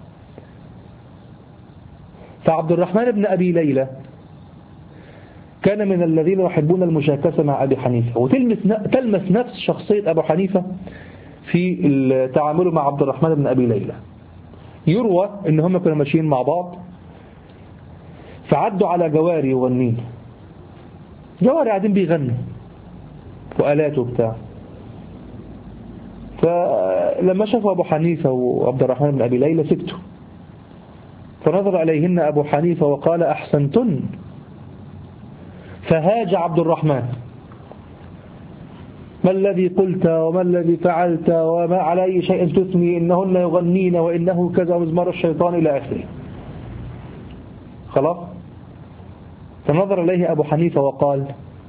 فعبد الرحمن بن أبي ليلى كان من الذين يحبون المشاكسة مع أبي حنيفة، وتلمس نفس شخصية أبو حنيفة في التعامل مع عبد الرحمن بن أبي ليلى. يروى إن هم كانوا ماشيين مع بعض فعدوا على جواري يغنين، جواري قاعدين بيغنوا وآلات وبتاع. فلما شافوا أبو حنيفة وعبد الرحمن بن أبي ليلى سكتوا، فنظر عليهن أبو حنيفة وقال أحسنتن. فهاج عبد الرحمن: ما الذي قلت وما الذي فعلت وما على أي شيء تثني، إنهن يغنين وإنه كذا مزمار الشيطان إلى آخره. خلاص. فنظر إليه أبو حنيفة وقال: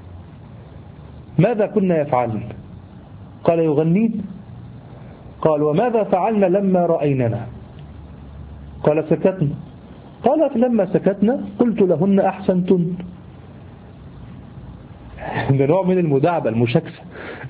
ماذا كنا يفعلن؟ قال: يغنين. قال: وماذا فعلنا لما رأيننا؟ قال: سكتنا. قال: لما سكتنا قلت لهن أحسنتن. ده نوع من المداعبة المشاكسة.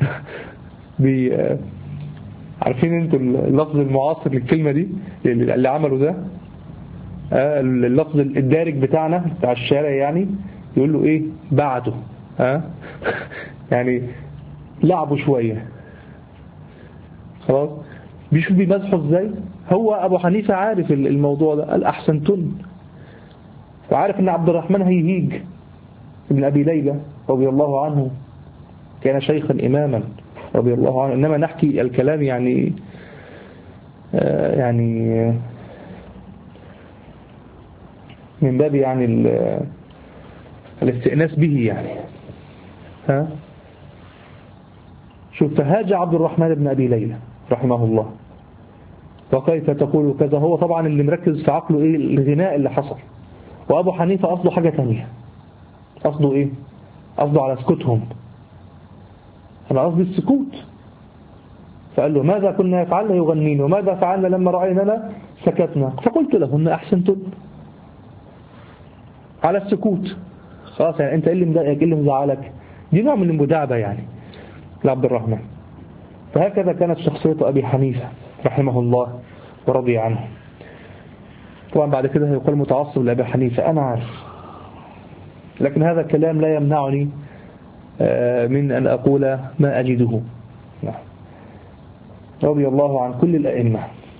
عارفين انتوا اللفظ المعاصر للكلمة دي اللي عملوا ده، اللفظ الدارج بتاعنا بتاع الشارع، يعني يقول له ايه؟ بعده. ها يعني لعبوا شوية. خلاص. بيشوف بيمزحوا ازاي. هو ابو حنيفة عارف الموضوع ده، قال احسنتن، وعارف ان عبد الرحمن هيهيج ابن ابي ليلى رضي الله عنه، كان شيخا اماما رضي الله عنه. انما نحكي الكلام يعني آه يعني من باب يعني الاستئناس به يعني. ها شوف، فهاج عبد الرحمن بن أبي ليلى رحمه الله: وكيف تقول كذا؟ هو طبعا اللي مركز في عقله ايه؟ الغناء اللي حصل. وابو حنيفة قصده حاجة تانية. قصده ايه؟ قصده على سكوتهم. انا قصدي السكوت. فقال له: ماذا كنا يفعلن؟ يغنين. وماذا فعلنا لما رأيننا؟ سكتنا. فقلت لهن أحسنتن. على السكوت. خلاص، يعني انت ايه اللي مضايقك؟ ايه اللي مزعلك؟ دي نوع من المداعبة يعني لعبد الرحمن. فهكذا كانت شخصية أبي حنيفة رحمه الله ورضي عنه. طبعا بعد كده يقول متعصب لأبي حنيفة، أنا عارف، لكن هذا الكلام لا يمنعني من أن أقول ما أجده. رضي الله عن كل الأئمة.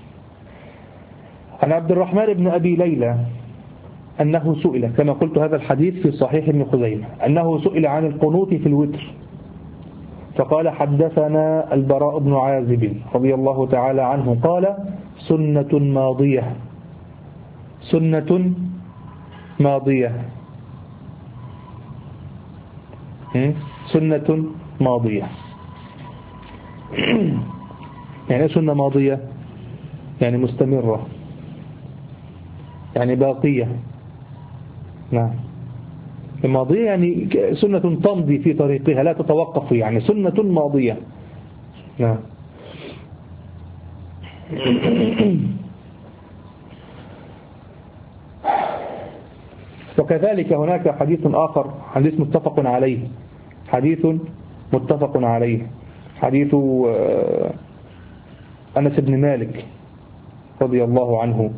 عن عبد الرحمن بن أبي ليلى أنه سئل، كما قلت هذا الحديث في صحيح ابن خزيمة، أنه سئل عن القنوت في الوتر فقال حدثنا البراء بن عازب رضي الله تعالى عنه قال سنة ماضية، سنة ماضية، سنة ماضية. يعني سنة ماضية يعني مستمرة، يعني باقية. نعم، الماضية يعني سنة تمضي في طريقها لا تتوقف، يعني سنة ماضية. نعم. وكذلك هناك حديث آخر، حديث متفق عليه، حديث متفق عليه، حديث أنس بن مالك رضي الله عنه،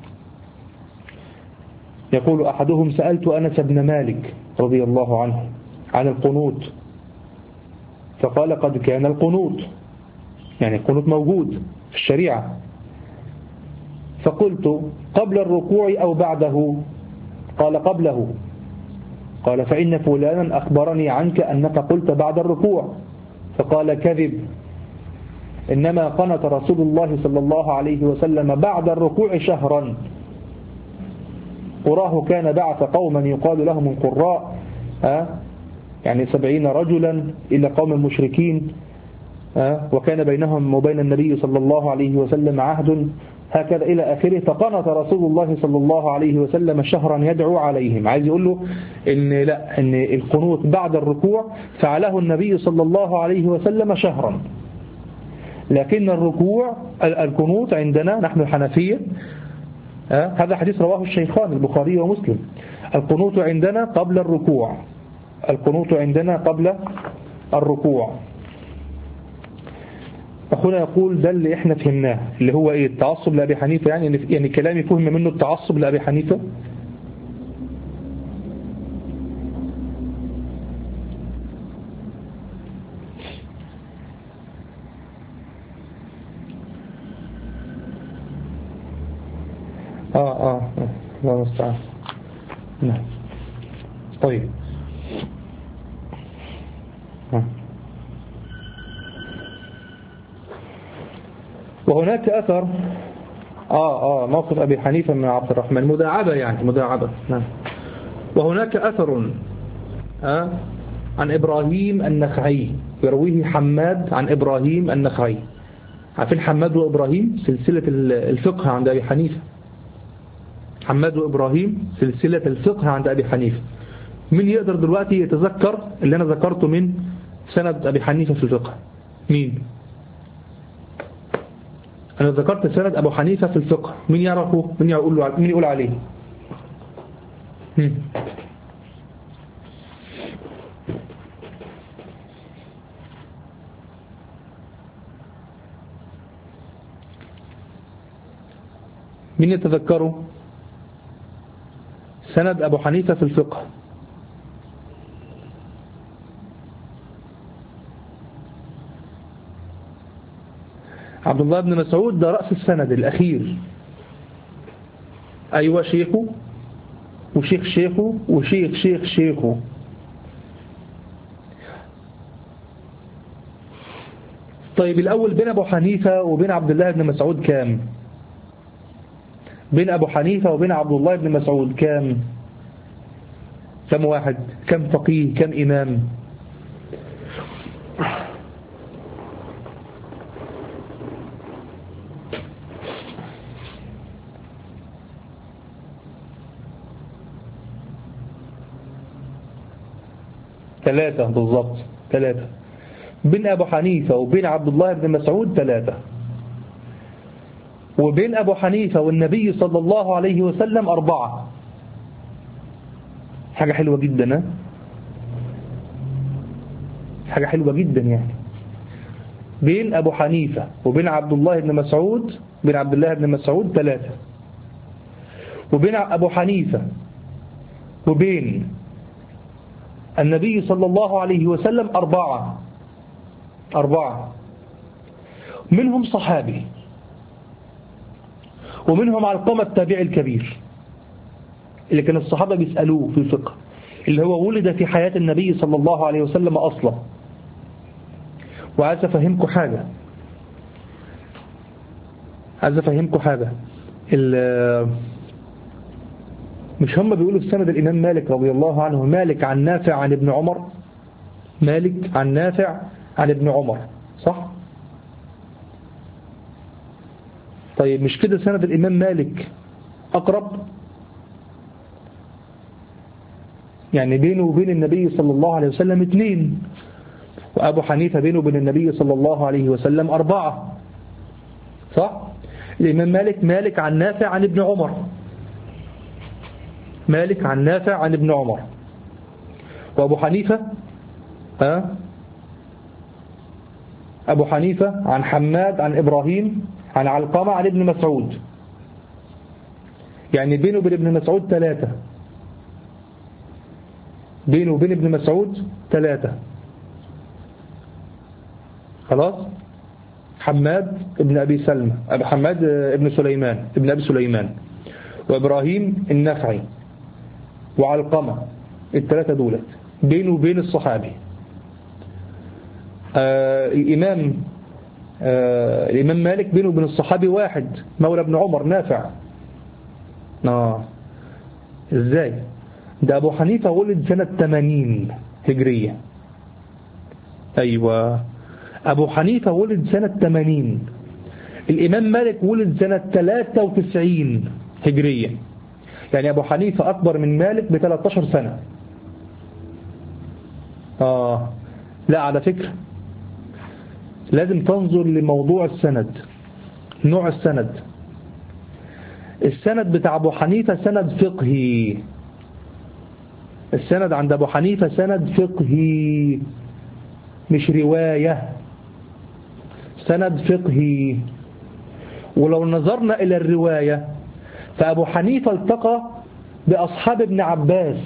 يقول أحدهم سألت أنس بن مالك رضي الله عنه عن القنوت فقال قد كان القنوت، يعني القنوت موجود في الشريعة، فقلت قبل الركوع أو بعده؟ قال قبله. قال فإن فلانا أخبرني عنك أنك قلت بعد الركوع، فقال كذب، إنما قنت رسول الله صلى الله عليه وسلم بعد الركوع شهرا، قراه كان بعث قوما يقال لهم القراء، أه؟ يعني سبعين رجلا إلى قوم المشركين، أه؟ وكان بينهم وبين النبي صلى الله عليه وسلم عهد، هكذا إلى آخره. فقنت رسول الله صلى الله عليه وسلم شهرا يدعو عليهم. عايز يقول له إن لا، إن القنوت بعد الركوع فعله النبي صلى الله عليه وسلم شهرا، لكن الركوع القنوت عندنا نحن الحنفية، أه؟ هذا حديث رواه الشيخان البخاري ومسلم، القنوت عندنا قبل الركوع، القنوت عندنا قبل الركوع. أخونا يقول ده اللي احنا فهمناه، اللي هو ايه؟ التعصب لأبي حنيفة، يعني يعني كلامي فهم منه التعصب لأبي حنيفة. آه آه الله المستعان. نعم طيب. آه. وهناك أثر آه آه موقف أبي حنيفة من عبد الرحمن مداعبة، يعني مداعبة. نعم. وهناك أثر آه عن إبراهيم النخعي يرويه حماد عن إبراهيم النخعي. عارفين حماد وإبراهيم سلسلة الفقه عند أبي حنيفة، حماد وإبراهيم سلسلة الفقه عند أبي حنيفة. مين يقدر دلوقتي يتذكر اللي أنا ذكرته من سند أبي حنيفة في الفقه؟ مين؟ أنا ذكرت سند أبو حنيفة في الفقه، مين يعرفه؟ مين يقول له؟ مين يقول عليه؟ هم. مين يتذكره؟ سند أبو حنيفة في الفقه. عبد الله بن مسعود ده رأس السند الأخير. أيوة شيخه وشيخ شيخه وشيخ شيخ شيخه. طيب الأول بين أبو حنيفة وبين عبد الله بن مسعود كام؟ بين أبو حنيفة وبين عبد الله بن مسعود كام؟ كم واحد؟ كم فقيه؟ كم إمام؟ ثلاثة بالضبط، ثلاثة. بين أبو حنيفة وبين عبد الله بن مسعود ثلاثة، وبين أبو حنيفة والنبي صلى الله عليه وسلم أربعة. حاجة حلوة جدا، ها؟ حاجة حلوة جدا يعني. بين أبو حنيفة وبين عبد الله بن مسعود بين عبد الله بن مسعود ثلاثة، وبين أبو حنيفة وبين النبي صلى الله عليه وسلم أربعة أربعة منهم صحابي، ومنهم علقمة التابعي الكبير اللي كان الصحابة بيسألوه في الفقه، اللي هو ولد في حياة النبي صلى الله عليه وسلم أصلا. وعايز أفهمكم حاجة عايز أفهمكم حاجة مش هم بيقولوا في سند الإمام مالك رضي الله عنه مالك عن نافع عن ابن عمر، مالك عن نافع عن ابن عمر، صح؟ طيب مش كده سند الإمام مالك أقرب؟ يعني بينه وبين النبي صلى الله عليه وسلم اثنين، وأبو حنيفة بينه وبين النبي صلى الله عليه وسلم أربعة، صح؟ الإمام مالك مالك عن نافع عن ابن عمر، مالك عن نافع عن ابن عمر. وأبو حنيفة أه؟ أبو حنيفة عن حماد عن إبراهيم عن علقمة عن ابن مسعود، يعني بينه وبين ابن مسعود ثلاثة، بينه وبين ابن مسعود ثلاثة. خلاص. حماد ابن أبي سلمة أبو حماد ابن سليمان ابن أبي سليمان، وإبراهيم النخعي، وعلقمة، الثلاثة دولت بينه وبين الصحابي. آه الإمام آه الإمام مالك بينه وبين الصحابي واحد، مولى ابن عمر نافع. آه إزاي؟ ده أبو حنيفة ولد سنة ثمانين هجرية. أيوة، أبو حنيفة ولد سنة ثمانين، الإمام مالك ولد سنة ثلاثة وتسعين هجرية، يعني أبو حنيفة أكبر من مالك ب ثلاثة عشر سنة. آه لا، على فكرة لازم تنظر لموضوع السند، نوع السند. السند بتاع أبو حنيفة سند فقهي، السند عند أبو حنيفة سند فقهي مش رواية، سند فقهي. ولو نظرنا إلى الرواية فأبو حنيفة التقى بأصحاب ابن عباس،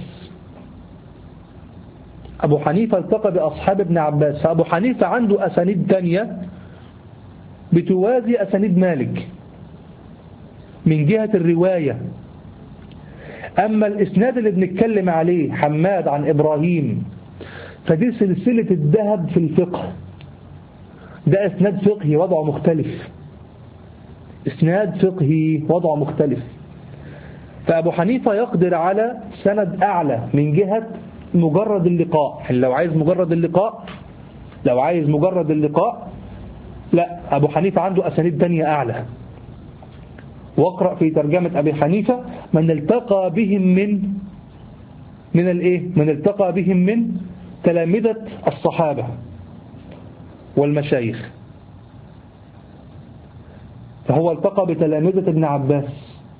أبو حنيفة التقى بأصحاب ابن عباس، فأبو حنيفة عنده أسانيد تانية بتوازي أسانيد مالك من جهة الرواية. أما الإسناد اللي بنتكلم عليه حماد عن إبراهيم فدي سلسلة الذهب في الفقه، ده إسناد فقهي وضعه مختلف، إسناد فقهي وضعه مختلف. فأبو حنيفة يقدر على سند أعلى من جهة مجرد اللقاء. لو عايز مجرد اللقاء لو عايز مجرد اللقاء لا، أبو حنيفة عنده أسانيد تانية أعلى. واقرأ في ترجمة أبي حنيفة من التقى بهم من من الإيه من التقى بهم من تلامذة الصحابة والمشايخ، فهو التقى بتلامذة ابن عباس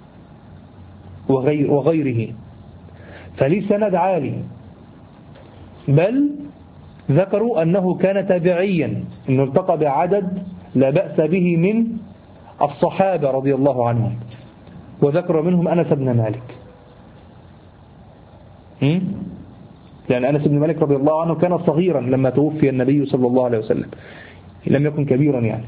وغير وغيره، فليه سند عالي. بل ذكروا أنه كان تابعيا، أنه التقى بعدد لا بأس به من الصحابة رضي الله عنهم، وذكر منهم أنس بن مالك. م? لأن أنس بن مالك رضي الله عنه كان صغيرا لما توفي النبي صلى الله عليه وسلم، لم يكن كبيرا، يعني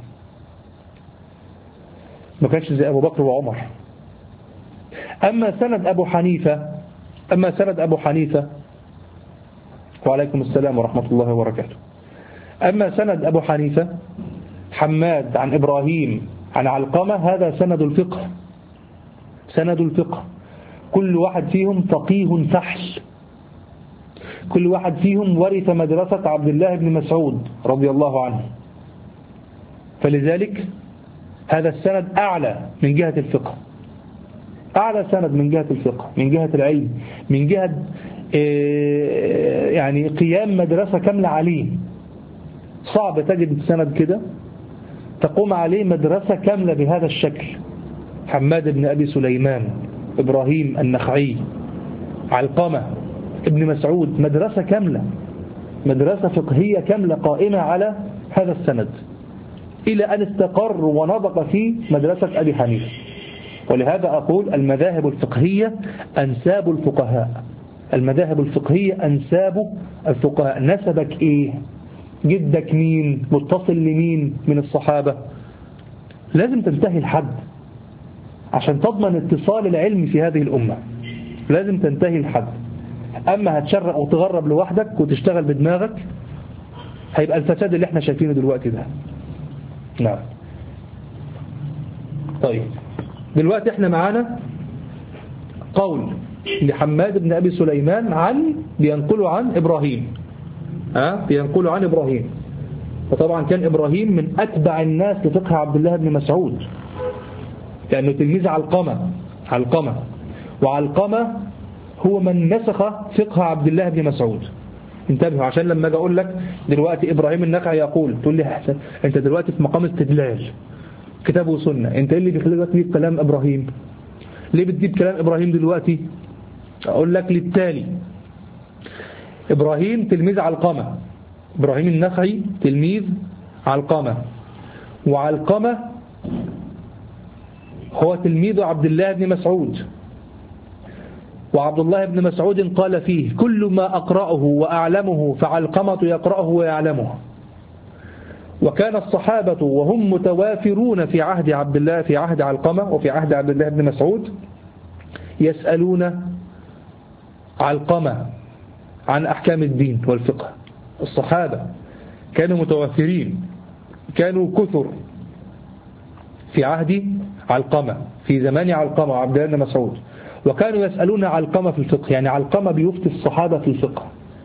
ما كانش زي أبو بكر وعمر. أما سند أبو حنيفة أما سند أبو حنيفة وعليكم السلام ورحمة الله وبركاته. أما سند أبو حنيفة حماد عن إبراهيم عن علقمة، هذا سند الفقه، سند الفقه. كل واحد فيهم فقيه فحل، كل واحد فيهم ورث مدرسة عبد الله بن مسعود رضي الله عنه، فلذلك هذا السند أعلى من جهة الفقه، أعلى سند من جهة الفقه، من جهة العلم، من جهة يعني قيام مدرسة كاملة عليه. صعب تجد السند كده تقوم عليه مدرسة كاملة بهذا الشكل. حماد بن أبي سليمان، إبراهيم النخعي، علقمة، ابن مسعود، مدرسة كاملة، مدرسة فقهية كاملة قائمة على هذا السند. إلى أن استقر ونضج في مدرسة أبي حنيفة. ولهذا أقول المذاهب الفقهية أنساب الفقهاء. المذاهب الفقهية أنساب الفقهاء. نسبك إيه؟ جدك مين؟ متصل لمين من الصحابة؟ لازم تنتهي الحد عشان تضمن اتصال العلم في هذه الأمة. لازم تنتهي الحد. أما هتشرق وتغرب لوحدك وتشتغل بدماغك هيبقى الفساد اللي احنا شايفينه دلوقتي ده. نعم. طيب دلوقتي احنا معانا قول لحماد بن أبي سليمان عن بينقلوا عن إبراهيم. ها بينقلوا عن إبراهيم. وطبعا كان إبراهيم من أتبع الناس لفقه عبد الله بن مسعود لأنه تلميذ علقمة. علقمة وعلقمة هو من نسخ فقه عبد الله بن مسعود. انتبهوا عشان لما اجي اقول لك دلوقتي إبراهيم النخعي يقول تقول لي حسن انت دلوقتي في مقام استدلال كتاب وسنة، انت ايه اللي بيخليك تجيب كلام إبراهيم؟ ليه بتجيب كلام إبراهيم دلوقتي؟ اقول لك للتالي. إبراهيم تلميذ علقمة. إبراهيم النخعي تلميذ علقمة، وعلقمة هو تلميذ عبد الله بن مسعود، وعبد الله بن مسعود قال فيه كل ما أقرأه وأعلمه فعلقمة يقرأه ويعلمه. وكان الصحابة وهم متوافرون في عهد عبد الله في عهد علقمة وفي عهد عبد الله بن مسعود يسألون علقمة عن أحكام الدين والفقه. الصحابة كانوا متوافرين، كانوا كثر في عهد علقمة في زمان علقمة وعبد الله بن مسعود، وكانوا يسألون علقمة في الفقه. يعني علقمة بيفتي الصحابة في الفقه.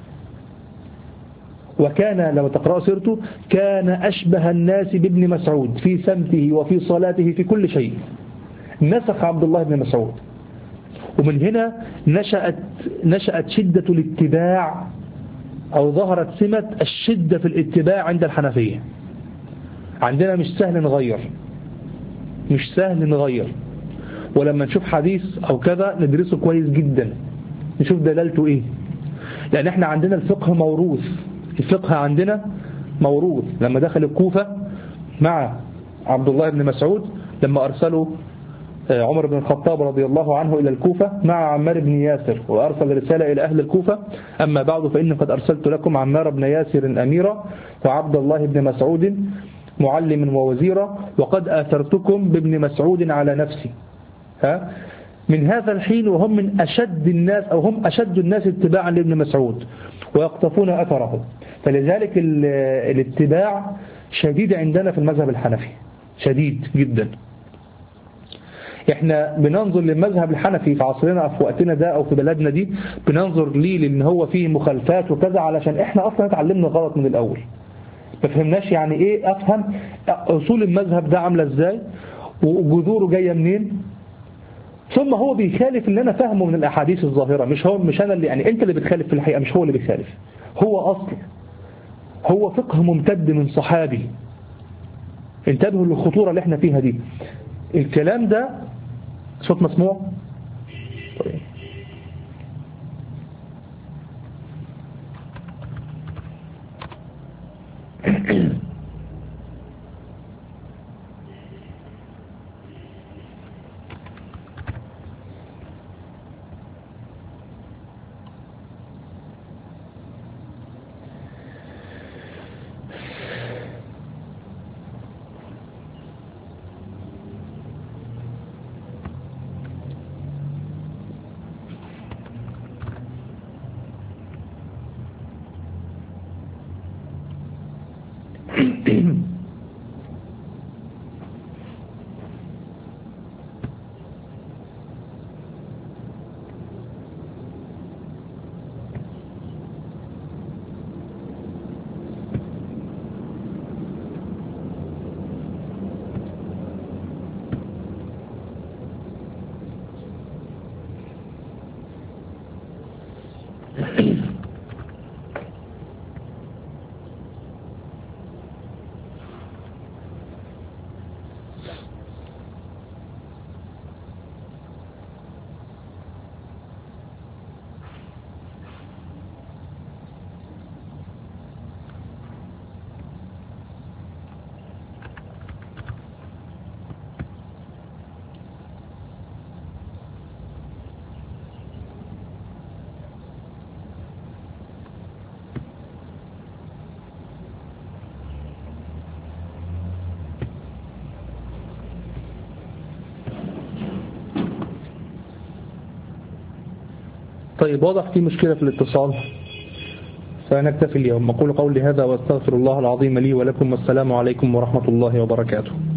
وكان لما تقرأ سيرته كان أشبه الناس بابن مسعود في سمته وفي صلاته في كل شيء. نسخ عبد الله بن مسعود. ومن هنا نشأت نشأت شدة الاتباع أو ظهرت سمة الشدة في الاتباع عند الحنفية. عندنا مش سهل نغير، مش سهل نغير، ولما نشوف حديث أو كذا ندرسه كويس جدا نشوف دلالته إيه. لأن احنا عندنا الفقه موروث. الفقه عندنا موروث. لما دخل الكوفة مع عبد الله بن مسعود لما أرسلوا عمر بن الخطاب رضي الله عنه إلى الكوفة مع عمار بن ياسر وأرسل رسالة إلى أهل الكوفة أما بعد فإني قد أرسلت لكم عمار بن ياسر أميرا وعبد الله بن مسعود معلم ووزيرا وقد آثرتكم بابن مسعود على نفسي. ها؟ من هذا الحين وهم من أشد الناس أو هم أشد الناس اتباعا لابن مسعود ويقتفون أثره. فلذلك الاتباع شديد عندنا في المذهب الحنفي، شديد جدا. احنا بننظر للمذهب الحنفي في عصرنا في وقتنا ده او في بلدنا دي بننظر ليه لان هو فيه مخالفات وكذا علشان احنا اصلا اتعلمنا غلط من الاول. ما فهمناش يعني ايه افهم اصول المذهب ده عامله ازاي وجذوره جايه منين. ثم هو بيخالف اللي انا فاهمه من الاحاديث الظاهره. مش هو مش انا اللي يعني انت اللي بتخالف في الحقيقه، مش هو اللي بيخالف. هو اصل هو فقه ممتد من صحابي. انتبهوا للخطوره اللي احنا فيها دي. الكلام ده صوت مسموع. طيب. طيب واضح في مشكلة في الاتصال، فنكتفي اليوم. أقول قولي هذا واستغفر الله العظيم لي ولكم، والسلام عليكم ورحمة الله وبركاته.